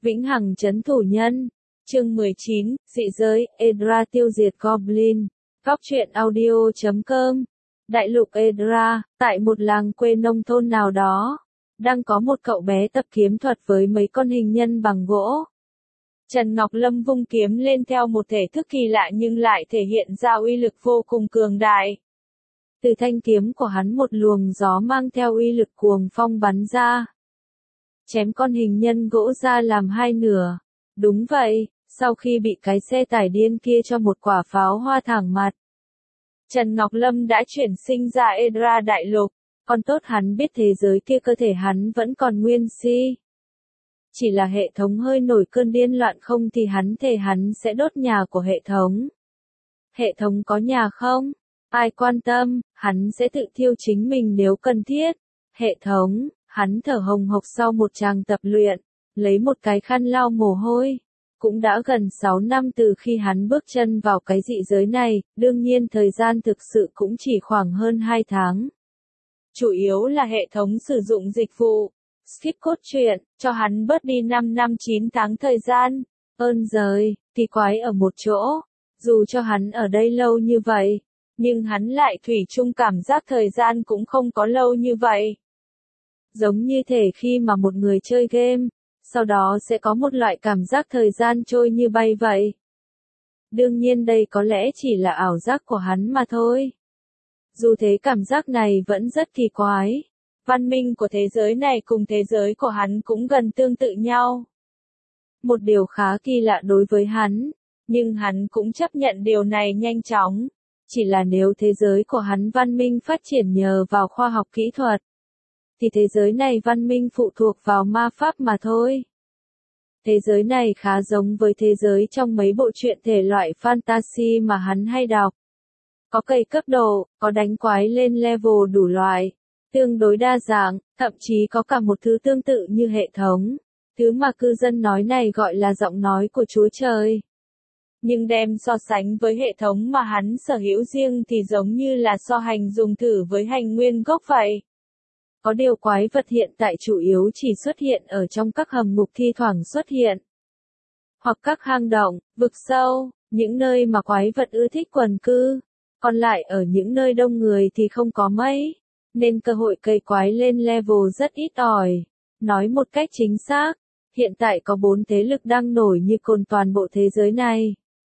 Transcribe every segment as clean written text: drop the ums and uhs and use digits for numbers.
Vĩnh hằng trấn thủ nhân. Chương 19, dị giới, Edra tiêu diệt Goblin. Góc truyện audio.com. Đại lục Edra, tại một làng quê nông thôn nào đó, đang có một cậu bé tập kiếm thuật với mấy con hình nhân bằng gỗ. Trần Ngọc Lâm vung kiếm lên theo một thể thức kỳ lạ nhưng lại thể hiện ra uy lực vô cùng cường đại. Từ thanh kiếm của hắn một luồng gió mang theo uy lực cuồng phong bắn ra, chém con hình nhân gỗ ra làm hai nửa. Đúng vậy, sau khi bị cái xe tải điên kia cho một quả pháo hoa thẳng mặt, Trần Ngọc Lâm đã chuyển sinh ra Edra đại lục. Còn tốt hắn biết thế giới kia cơ thể hắn vẫn còn nguyên si. Chỉ là hệ thống hơi nổi cơn điên loạn không thì hắn thề hắn sẽ đốt nhà của hệ thống. Hệ thống có nhà không? Ai quan tâm, hắn sẽ tự thiêu chính mình nếu cần thiết. Hệ thống, hắn thở hồng hộc sau một tràng tập luyện, lấy một cái khăn lau mồ hôi. Cũng đã gần 6 năm từ khi hắn bước chân vào cái dị giới này, đương nhiên thời gian thực sự cũng chỉ khoảng hơn 2 tháng. Chủ yếu là hệ thống sử dụng dịch vụ skip cốt truyện, cho hắn bớt đi 5 năm 9 tháng thời gian. Ơn giời, kỳ quái ở một chỗ, dù cho hắn ở đây lâu như vậy, nhưng hắn lại thủy chung cảm giác thời gian cũng không có lâu như vậy. Giống như thể khi mà một người chơi game, sau đó sẽ có một loại cảm giác thời gian trôi như bay vậy. Đương nhiên đây có lẽ chỉ là ảo giác của hắn mà thôi. Dù thế cảm giác này vẫn rất kỳ quái. Văn minh của thế giới này cùng thế giới của hắn cũng gần tương tự nhau. Một điều khá kỳ lạ đối với hắn, nhưng hắn cũng chấp nhận điều này nhanh chóng. Chỉ là nếu thế giới của hắn văn minh phát triển nhờ vào khoa học kỹ thuật, thì thế giới này văn minh phụ thuộc vào ma pháp mà thôi. Thế giới này khá giống với thế giới trong mấy bộ truyện thể loại fantasy mà hắn hay đọc. Có cây cấp độ, có đánh quái lên level đủ loại, tương đối đa dạng, thậm chí có cả một thứ tương tự như hệ thống. Thứ mà cư dân nói này gọi là giọng nói của Chúa Trời. Nhưng đem so sánh với hệ thống mà hắn sở hữu riêng thì giống như là so hành dùng thử với hành nguyên gốc vậy. Có điều quái vật hiện tại chủ yếu chỉ xuất hiện ở trong các hầm ngục thi thoảng xuất hiện. Hoặc các hang động, vực sâu, những nơi mà quái vật ưa thích quần cư. Còn lại ở những nơi đông người thì không có mấy, nên cơ hội cây quái lên level rất ít ỏi. Nói một cách chính xác, hiện tại có 4 thế lực đang nổi như cồn toàn bộ thế giới này.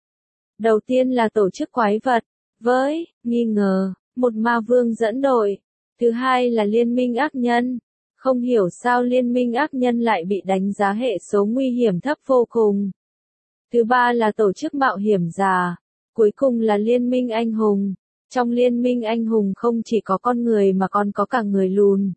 Đầu tiên là tổ chức quái vật, với nghi ngờ, một ma vương dẫn đội. Thứ hai là liên minh ác nhân. Không hiểu sao liên minh ác nhân lại bị đánh giá hệ số nguy hiểm thấp vô cùng. Thứ ba là tổ chức mạo hiểm giả. Cuối cùng là liên minh anh hùng. Trong liên minh anh hùng không chỉ có con người mà còn có cả người lùn,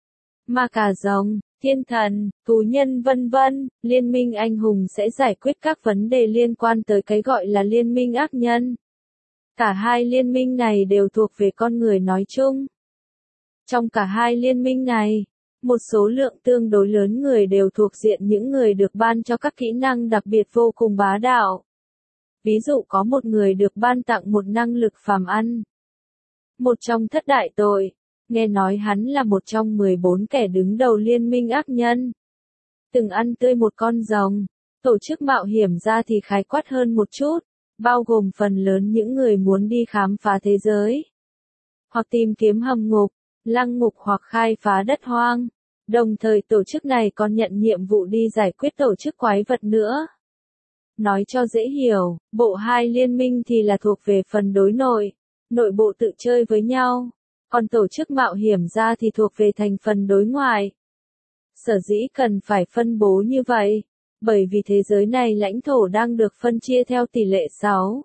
ma cà rồng, thiên thần, tù nhân vân vân. Liên minh anh hùng sẽ giải quyết các vấn đề liên quan tới cái gọi là liên minh ác nhân. Cả hai liên minh này đều thuộc về con người nói chung. Trong cả hai liên minh này, một số lượng tương đối lớn người đều thuộc diện những người được ban cho các kỹ năng đặc biệt vô cùng bá đạo. Ví dụ có một người được ban tặng một năng lực phàm ăn. Một trong thất đại tội, nghe nói hắn là một trong 14 kẻ đứng đầu liên minh ác nhân. Từng ăn tươi một con rồng. Tổ chức mạo hiểm ra thì khái quát hơn một chút, bao gồm phần lớn những người muốn đi khám phá thế giới, hoặc tìm kiếm hầm ngục, lăng ngục hoặc khai phá đất hoang. Đồng thời tổ chức này còn nhận nhiệm vụ đi giải quyết tổ chức quái vật nữa. Nói cho dễ hiểu, bộ hai liên minh thì là thuộc về phần đối nội, nội bộ tự chơi với nhau, còn tổ chức mạo hiểm ra thì thuộc về thành phần đối ngoại. Sở dĩ cần phải phân bố như vậy, bởi vì thế giới này lãnh thổ đang được phân chia theo tỷ lệ 6.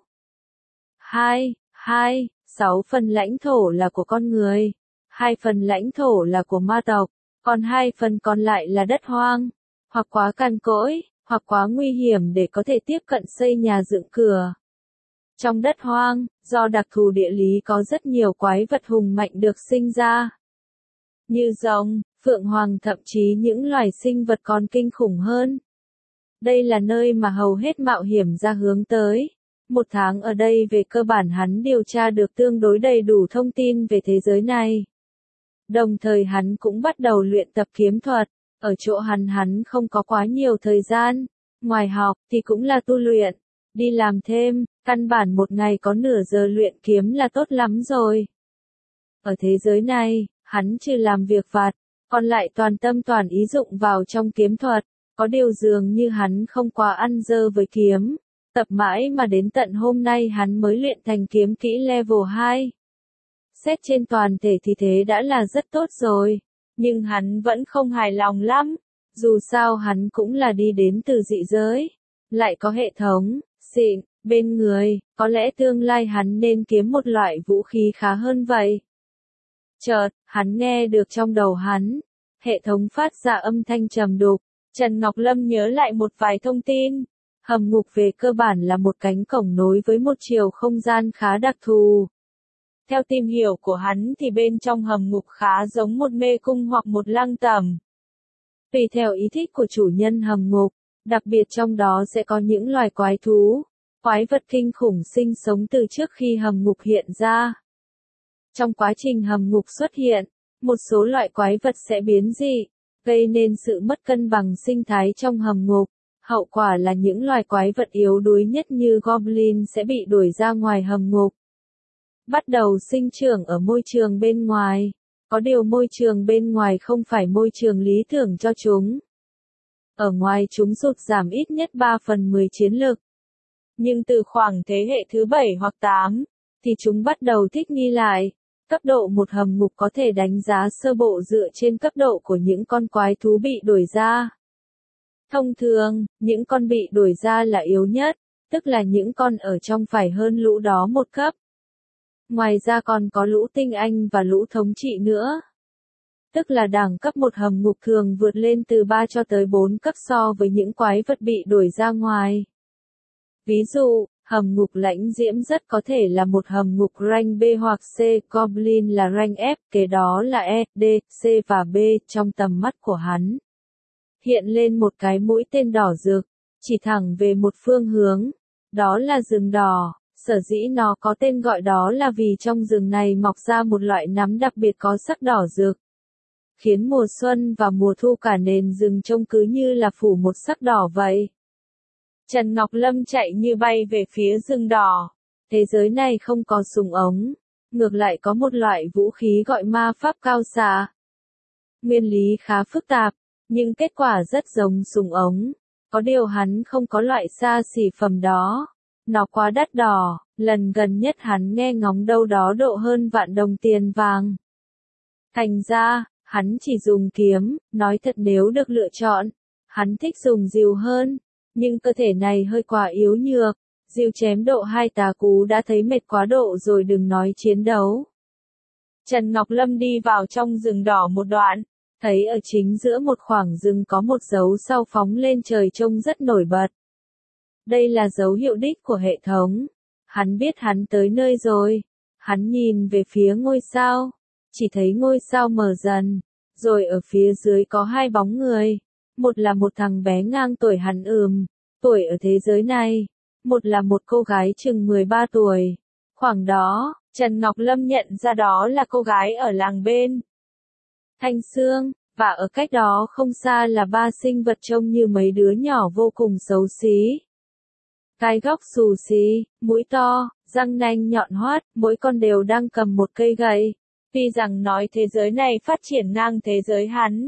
6 phần lãnh thổ là của con người, 2 phần lãnh thổ là của ma tộc, còn 2 phần còn lại là đất hoang, hoặc quá cằn cỗi, hoặc quá nguy hiểm để có thể tiếp cận xây nhà dựng cửa. Trong đất hoang, do đặc thù địa lý có rất nhiều quái vật hùng mạnh được sinh ra. Như rồng, phượng hoàng thậm chí những loài sinh vật còn kinh khủng hơn. Đây là nơi mà hầu hết mạo hiểm ra hướng tới. Một tháng ở đây về cơ bản hắn điều tra được tương đối đầy đủ thông tin về thế giới này. Đồng thời hắn cũng bắt đầu luyện tập kiếm thuật. Ở chỗ hắn không có quá nhiều thời gian, ngoài học thì cũng là tu luyện, đi làm thêm, căn bản một ngày có nửa giờ luyện kiếm là tốt lắm rồi. Ở thế giới này, hắn trừ làm việc vặt, còn lại toàn tâm toàn ý dụng vào trong kiếm thuật, có điều dường như hắn không quá ăn dơ với kiếm, tập mãi mà đến tận hôm nay hắn mới luyện thành kiếm kỹ level 2. Xét trên toàn thể thì thế đã là rất tốt rồi, nhưng hắn vẫn không hài lòng lắm, dù sao hắn cũng là đi đến từ dị giới, lại có hệ thống, xịn, bên người, có lẽ tương lai hắn nên kiếm một loại vũ khí khá hơn vậy. Chợt, hắn nghe được trong đầu hắn, hệ thống phát ra âm thanh trầm đục, Trần Ngọc Lâm nhớ lại một vài thông tin. Hầm ngục về cơ bản là một cánh cổng nối với một chiều không gian khá đặc thù. Theo tìm hiểu của hắn thì bên trong hầm ngục khá giống một mê cung hoặc một lăng tẩm. Tùy theo ý thích của chủ nhân hầm ngục, đặc biệt trong đó sẽ có những loài quái thú, quái vật kinh khủng sinh sống từ trước khi hầm ngục hiện ra. Trong quá trình hầm ngục xuất hiện, một số loại quái vật sẽ biến dị, gây nên sự mất cân bằng sinh thái trong hầm ngục. Hậu quả là những loài quái vật yếu đuối nhất như Goblin sẽ bị đuổi ra ngoài hầm ngục. Bắt đầu sinh trưởng ở môi trường bên ngoài. Có điều môi trường bên ngoài không phải môi trường lý tưởng cho chúng. Ở ngoài chúng sụt giảm ít nhất 3/10 chiến lực. Nhưng từ khoảng thế hệ thứ 7 hoặc 8, thì chúng bắt đầu thích nghi lại. Cấp độ một hầm ngục có thể đánh giá sơ bộ dựa trên cấp độ của những con quái thú bị đuổi ra. Thông thường, những con bị đuổi ra là yếu nhất, tức là những con ở trong phải hơn lũ đó một cấp. Ngoài ra còn có lũ tinh anh và lũ thống trị nữa. Tức là đẳng cấp một hầm ngục thường vượt lên từ 3 cho tới 4 cấp so với những quái vật bị đuổi ra ngoài. Ví dụ, hầm ngục lãnh diễm rất có thể là một hầm ngục rank B hoặc C, Goblin là rank F, kế đó là E, D, C và B trong tầm mắt của hắn. Hiện lên một cái mũi tên đỏ rực, chỉ thẳng về một phương hướng, đó là rừng đỏ. Sở dĩ nó có tên gọi đó là vì trong rừng này mọc ra một loại nấm đặc biệt có sắc đỏ rực, khiến mùa xuân và mùa thu cả nền rừng trông cứ như là phủ một sắc đỏ vậy. Trần Ngọc Lâm chạy như bay về phía rừng đỏ. Thế giới này không có súng ống, ngược lại có một loại vũ khí gọi ma pháp cao xạ. Nguyên lý khá phức tạp, nhưng kết quả rất giống súng ống. Có điều hắn không có loại xa xỉ phẩm đó. Nó quá đắt đỏ, lần gần nhất hắn nghe ngóng đâu đó độ hơn vạn đồng tiền vàng. Thành ra, hắn chỉ dùng kiếm, nói thật nếu được lựa chọn, hắn thích dùng rìu hơn, nhưng cơ thể này hơi quá yếu nhược, rìu chém độ 2 tà cú đã thấy mệt quá độ rồi đừng nói chiến đấu. Trần Ngọc Lâm đi vào trong rừng đỏ một đoạn, thấy ở chính giữa một khoảng rừng có một dấu sao phóng lên trời trông rất nổi bật. Đây là dấu hiệu đích của hệ thống. Hắn biết hắn tới nơi rồi. Hắn nhìn về phía ngôi sao. Chỉ thấy ngôi sao mờ dần. Rồi ở phía dưới có hai bóng người. Một là một thằng bé ngang tuổi hắn tuổi ở thế giới này. Một là một cô gái chừng 13 tuổi. Khoảng đó, Trần Ngọc Lâm nhận ra đó là cô gái ở làng bên Thanh Sương. Và ở cách đó không xa là ba sinh vật trông như mấy đứa nhỏ vô cùng xấu xí. Cái góc xù xí, mũi to, răng nanh nhọn hoắt, mỗi con đều đang cầm một cây gậy. Tuy rằng nói thế giới này phát triển ngang thế giới hắn,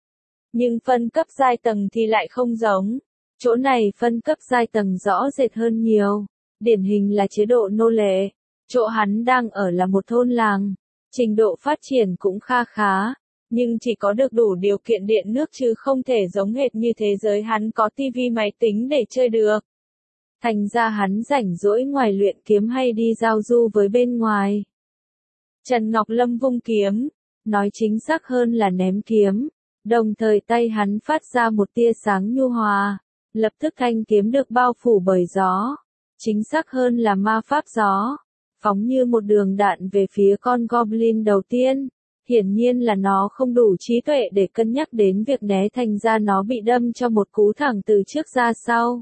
nhưng phân cấp giai tầng thì lại không giống. Chỗ này phân cấp giai tầng rõ rệt hơn nhiều. Điển hình là chế độ nô lệ. Chỗ hắn đang ở là một thôn làng. Trình độ phát triển cũng kha khá. Nhưng chỉ có được đủ điều kiện điện nước chứ không thể giống hệt như thế giới hắn có tivi máy tính để chơi được. Thành ra hắn rảnh rỗi ngoài luyện kiếm hay đi giao du với bên ngoài. Trần Ngọc Lâm vung kiếm, nói chính xác hơn là ném kiếm, đồng thời tay hắn phát ra một tia sáng nhu hòa, lập tức thanh kiếm được bao phủ bởi gió, chính xác hơn là ma pháp gió, phóng như một đường đạn về phía con Goblin đầu tiên. Hiển nhiên là nó không đủ trí tuệ để cân nhắc đến việc né, thành ra nó bị đâm cho một cú thẳng từ trước ra sau.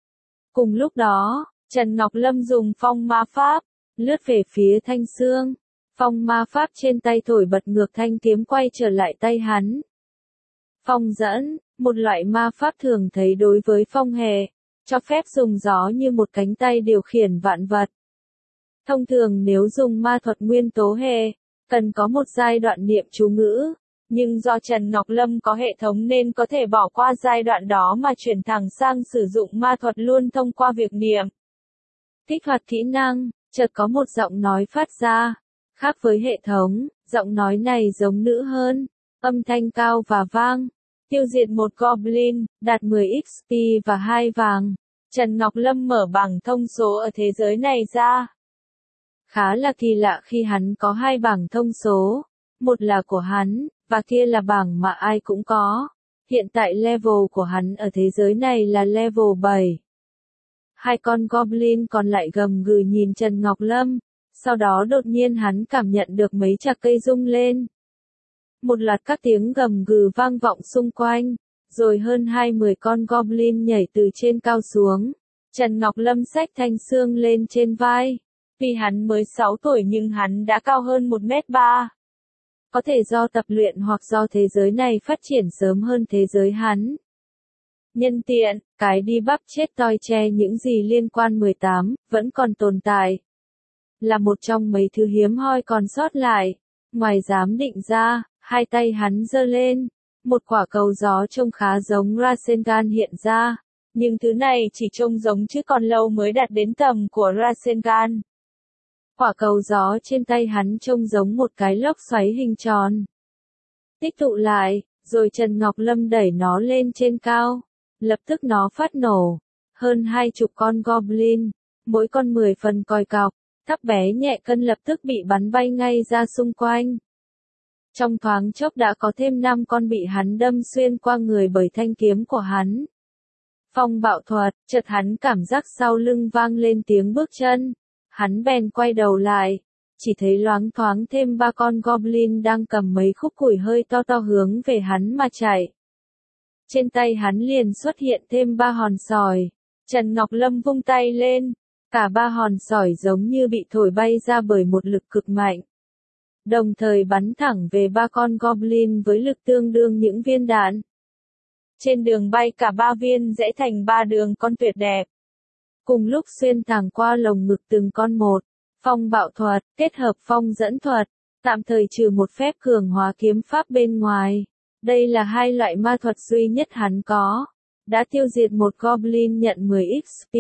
Cùng lúc đó, Trần Ngọc Lâm dùng phong ma pháp, lướt về phía Thanh Sương. Phong ma pháp trên tay thổi bật ngược thanh kiếm quay trở lại tay hắn. Phong dẫn, một loại ma pháp thường thấy đối với phong hệ, cho phép dùng gió như một cánh tay điều khiển vạn vật. Thông thường nếu dùng ma thuật nguyên tố hệ, cần có một giai đoạn niệm chú ngữ, nhưng do Trần Ngọc Lâm có hệ thống nên có thể bỏ qua giai đoạn đó mà chuyển thẳng sang sử dụng ma thuật luôn thông qua việc niệm. Kích hoạt kỹ năng, chợt có một giọng nói phát ra. Khác với hệ thống, giọng nói này giống nữ hơn, âm thanh cao và vang. Tiêu diệt một Goblin, đạt 10 XP và 2 vàng. Trần Ngọc Lâm mở bảng thông số ở thế giới này ra. Khá là kỳ lạ khi hắn có 2 bảng thông số. Một là của hắn, và kia là bảng mà ai cũng có. Hiện tại level của hắn ở thế giới này là level 7. 2 con Goblin còn lại gầm gừ nhìn Trần Ngọc Lâm. Sau đó đột nhiên hắn cảm nhận được mấy chạc cây rung lên. Một loạt các tiếng gầm gừ vang vọng xung quanh, rồi hơn 20 con Goblin nhảy từ trên cao xuống. Trần Ngọc Lâm xách thanh xương lên trên vai. Vì hắn mới 6 tuổi nhưng hắn đã cao hơn 1m3. Có thể do tập luyện hoặc do thế giới này phát triển sớm hơn thế giới hắn. Nhân tiện, cái đi bắp chết toi che những gì liên quan 18, vẫn còn tồn tại. Là một trong mấy thứ hiếm hoi còn sót lại. Ngoài giám định ra, 2 tay hắn giơ lên. Một quả cầu gió trông khá giống Rasengan hiện ra. Nhưng thứ này chỉ trông giống chứ còn lâu mới đạt đến tầm của Rasengan. Quả cầu gió trên tay hắn trông giống một cái lốc xoáy hình tròn. Tích tụ lại, rồi Trần Ngọc Lâm đẩy nó lên trên cao. Lập tức nó phát nổ. Hơn 20 con Goblin, mỗi con 10 phần còi cọc, thấp bé nhẹ cân lập tức bị bắn bay ngay ra xung quanh. Trong thoáng chốc đã có thêm 5 con bị hắn đâm xuyên qua người bởi thanh kiếm của hắn. Phong bạo thuật, chợt hắn cảm giác sau lưng vang lên tiếng bước chân. Hắn bèn quay đầu lại, chỉ thấy loáng thoáng thêm 3 con Goblin đang cầm mấy khúc củi hơi to to hướng về hắn mà chạy. Trên tay hắn liền xuất hiện thêm 3 hòn sỏi. Trần Ngọc Lâm vung tay lên, cả 3 hòn sỏi giống như bị thổi bay ra bởi một lực cực mạnh. Đồng thời bắn thẳng về 3 con Goblin với lực tương đương những viên đạn. Trên đường bay cả 3 viên rẽ thành 3 đường con tuyệt đẹp. Cùng lúc xuyên thẳng qua lồng ngực từng con một. Phong bạo thuật, kết hợp phong dẫn thuật, tạm thời trừ một phép cường hóa kiếm pháp bên ngoài. Đây là 2 loại ma thuật duy nhất hắn có. Đã tiêu diệt một Goblin nhận 10 XP.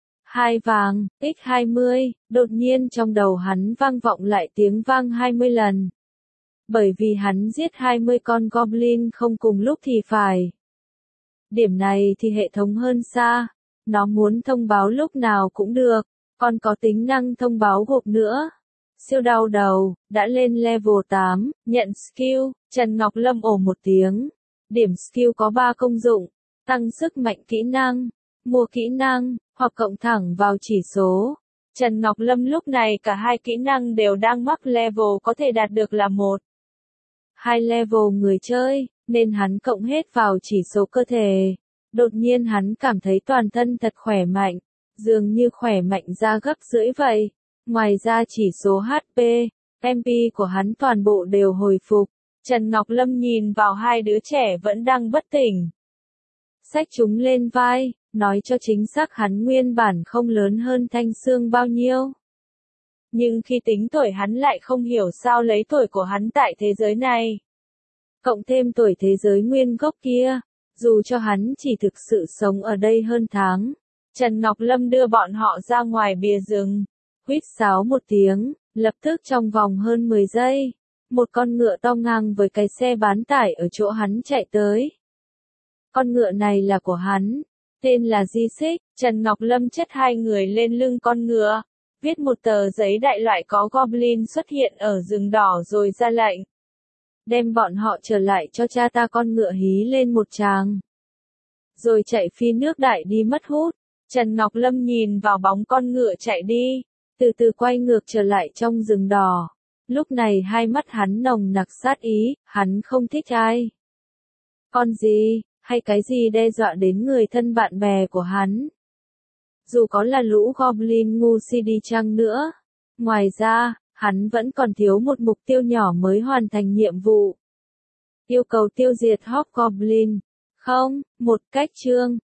2 vàng, x20, đột nhiên trong đầu hắn vang vọng lại tiếng vang 20 lần. Bởi vì hắn giết 20 con Goblin không cùng lúc thì phải. Điểm này thì hệ thống hơn xa. Nó muốn thông báo lúc nào cũng được, còn có tính năng thông báo gộp nữa. Siêu đau đầu, đã lên level 8, nhận skill, Trần Ngọc Lâm ồ một tiếng. Điểm skill có 3 công dụng, tăng sức mạnh kỹ năng, mua kỹ năng, hoặc cộng thẳng vào chỉ số. Trần Ngọc Lâm lúc này cả 2 kỹ năng đều đang mắc level có thể đạt được là 1. 2 level người chơi, nên hắn cộng hết vào chỉ số cơ thể. Đột nhiên hắn cảm thấy toàn thân thật khỏe mạnh, dường như khỏe mạnh ra gấp rưỡi vậy. Ngoài ra chỉ số HP, MP của hắn toàn bộ đều hồi phục. Trần Ngọc Lâm nhìn vào 2 đứa trẻ vẫn đang bất tỉnh. Xách chúng lên vai, nói cho chính xác hắn nguyên bản không lớn hơn Thanh Xương bao nhiêu. Nhưng khi tính tuổi hắn lại không hiểu sao lấy tuổi của hắn tại thế giới này. Cộng thêm tuổi thế giới nguyên gốc kia. Dù cho hắn chỉ thực sự sống ở đây hơn tháng, Trần Ngọc Lâm đưa bọn họ ra ngoài bìa rừng, huýt sáo một tiếng, lập tức trong vòng hơn 10 giây, một con ngựa to ngang với cái xe bán tải ở chỗ hắn chạy tới. Con ngựa này là của hắn, tên là Di Xích. Trần Ngọc Lâm chất 2 người lên lưng con ngựa, viết một tờ giấy đại loại có Goblin xuất hiện ở rừng đỏ rồi ra lệnh. Đem bọn họ trở lại cho cha ta. Con ngựa hí lên một tràng. Rồi chạy phi nước đại đi mất hút. Trần Ngọc Lâm nhìn vào bóng con ngựa chạy đi. Từ từ quay ngược trở lại trong rừng đỏ. Lúc này 2 mắt hắn nồng nặc sát ý. Hắn không thích ai. Con gì, hay cái gì đe dọa đến người thân bạn bè của hắn. Dù có là lũ Goblin ngu si đi chăng nữa. Ngoài ra, hắn vẫn còn thiếu một mục tiêu nhỏ mới hoàn thành nhiệm vụ. Yêu cầu tiêu diệt Hobgoblin. Không, một cách chương.